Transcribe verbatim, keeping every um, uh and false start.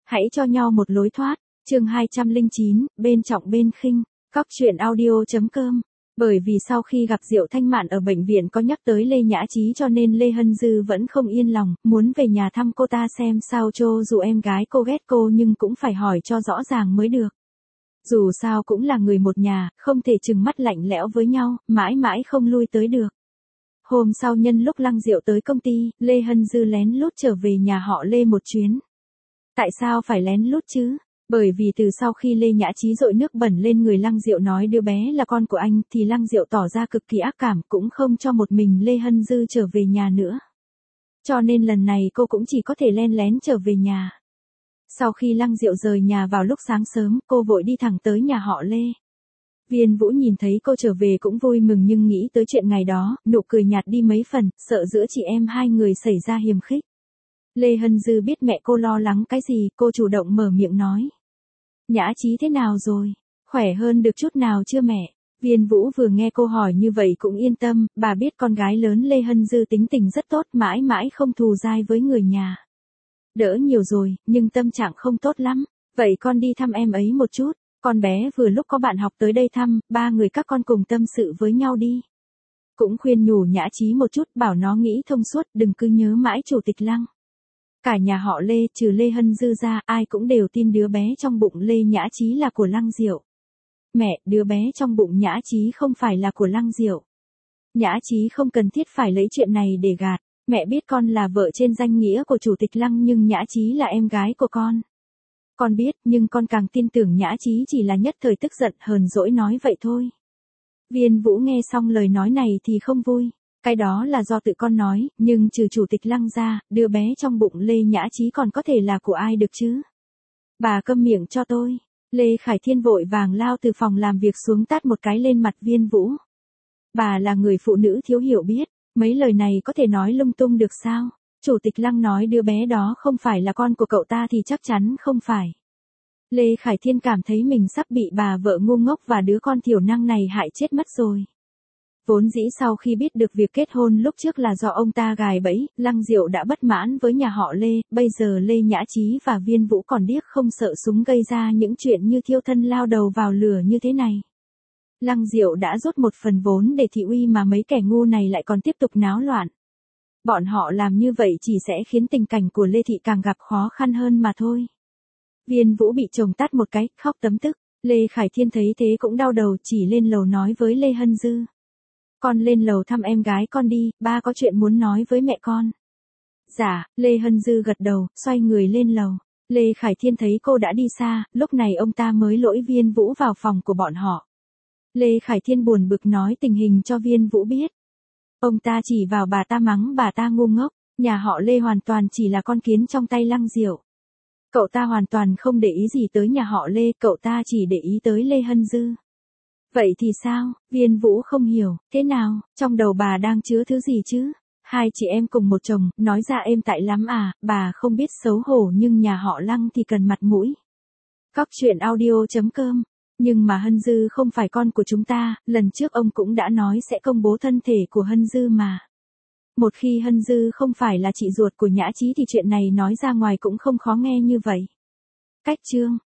Hãy cho nhau một lối thoát. Chương hai trăm lẻ chín, bên trọng bên khinh. Cóc truyện audio chấm com. Bởi vì sau khi gặp Diệu Thanh Mạn ở bệnh viện có nhắc tới Lê Nhã Trí cho nên Lê Hân Dư vẫn không yên lòng, muốn về nhà thăm cô ta xem sao, cho dù em gái cô ghét cô nhưng cũng phải hỏi cho rõ ràng mới được. Dù sao cũng là người một nhà, không thể trừng mắt lạnh lẽo với nhau, mãi mãi không lui tới được. Hôm sau nhân lúc Lăng Diệu tới công ty, Lê Hân Dư lén lút trở về nhà họ Lê một chuyến. Tại sao phải lén lút chứ? Bởi vì từ sau khi Lê Nhã Trí dội nước bẩn lên người Lăng Diệu nói đứa bé là con của anh thì Lăng Diệu tỏ ra cực kỳ ác cảm, cũng không cho một mình Lê Hân Dư trở về nhà nữa. Cho nên lần này cô cũng chỉ có thể len lén trở về nhà. Sau khi Lăng Diệu rời nhà vào lúc sáng sớm, cô vội đi thẳng tới nhà họ Lê. Viên Vũ nhìn thấy cô trở về cũng vui mừng nhưng nghĩ tới chuyện ngày đó, nụ cười nhạt đi mấy phần, sợ giữa chị em hai người xảy ra hiềm khích. Lê Hân Dư biết mẹ cô lo lắng cái gì, cô chủ động mở miệng nói. Nhã Trí thế nào rồi? Khỏe hơn được chút nào chưa mẹ? Viên Vũ vừa nghe cô hỏi như vậy cũng yên tâm, bà biết con gái lớn Lê Hân Dư tính tình rất tốt, mãi mãi không thù dai với người nhà. Đỡ nhiều rồi, nhưng tâm trạng không tốt lắm. Vậy con đi thăm em ấy một chút. Con bé vừa lúc có bạn học tới đây thăm, ba người các con cùng tâm sự với nhau đi. Cũng khuyên nhủ Nhã Trí một chút, bảo nó nghĩ thông suốt, đừng cứ nhớ mãi chủ tịch Lăng. Cả nhà họ Lê, trừ Lê Hân Dư ra, ai cũng đều tin đứa bé trong bụng Lê Nhã Trí là của Lăng Diệu. Mẹ, đứa bé trong bụng Nhã Trí không phải là của Lăng Diệu. Nhã Trí không cần thiết phải lấy chuyện này để gạt. Mẹ biết con là vợ trên danh nghĩa của chủ tịch Lăng nhưng Nhã Trí là em gái của con. Con biết, nhưng con càng tin tưởng Nhã Trí chỉ là nhất thời tức giận hờn dỗi nói vậy thôi. Viên Vũ nghe xong lời nói này thì không vui. Cái đó là do tự con nói, nhưng trừ chủ tịch Lăng ra, đứa bé trong bụng Lê Nhã Trí còn có thể là của ai được chứ? Bà câm miệng cho tôi. Lê Khải Thiên vội vàng lao từ phòng làm việc xuống tát một cái lên mặt Viên Vũ. Bà là người phụ nữ thiếu hiểu biết, mấy lời này có thể nói lung tung được sao? Chủ tịch Lăng nói đứa bé đó không phải là con của cậu ta thì chắc chắn không phải. Lê Khải Thiên cảm thấy mình sắp bị bà vợ ngu ngốc và đứa con thiểu năng này hại chết mất rồi. Vốn dĩ sau khi biết được việc kết hôn lúc trước là do ông ta gài bẫy, Lăng Diệu đã bất mãn với nhà họ Lê, bây giờ Lê Nhã Trí và Viên Vũ còn điếc không sợ súng gây ra những chuyện như thiêu thân lao đầu vào lửa như thế này. Lăng Diệu đã rút một phần vốn để thị uy mà mấy kẻ ngu này lại còn tiếp tục náo loạn. Bọn họ làm như vậy chỉ sẽ khiến tình cảnh của Lê Thị càng gặp khó khăn hơn mà thôi. Viên Vũ bị chồng tát một cái, khóc tấm tức. Lê Khải Thiên thấy thế cũng đau đầu, chỉ lên lầu nói với Lê Hân Dư. Con lên lầu thăm em gái con đi, ba có chuyện muốn nói với mẹ con. Dạ, Lê Hân Dư gật đầu, xoay người lên lầu. Lê Khải Thiên thấy cô đã đi xa, lúc này ông ta mới lỗi Viên Vũ vào phòng của bọn họ. Lê Khải Thiên buồn bực nói tình hình cho Viên Vũ biết. Ông ta chỉ vào bà ta mắng bà ta ngu ngốc, nhà họ Lê hoàn toàn chỉ là con kiến trong tay Lăng Diệu. Cậu ta hoàn toàn không để ý gì tới nhà họ Lê, cậu ta chỉ để ý tới Lê Hân Dư. Vậy thì sao? Viên Vũ không hiểu, thế nào, trong đầu bà đang chứa thứ gì chứ? Hai chị em cùng một chồng, nói ra êm tại lắm à, bà không biết xấu hổ nhưng nhà họ Lăng thì cần mặt mũi. Cóc truyện audio chấm com. Nhưng mà Hân Dư không phải con của chúng ta, lần trước ông cũng đã nói sẽ công bố thân thể của Hân Dư mà. Một khi Hân Dư không phải là chị ruột của Nhã Trí thì chuyện này nói ra ngoài cũng không khó nghe như vậy. Cách chương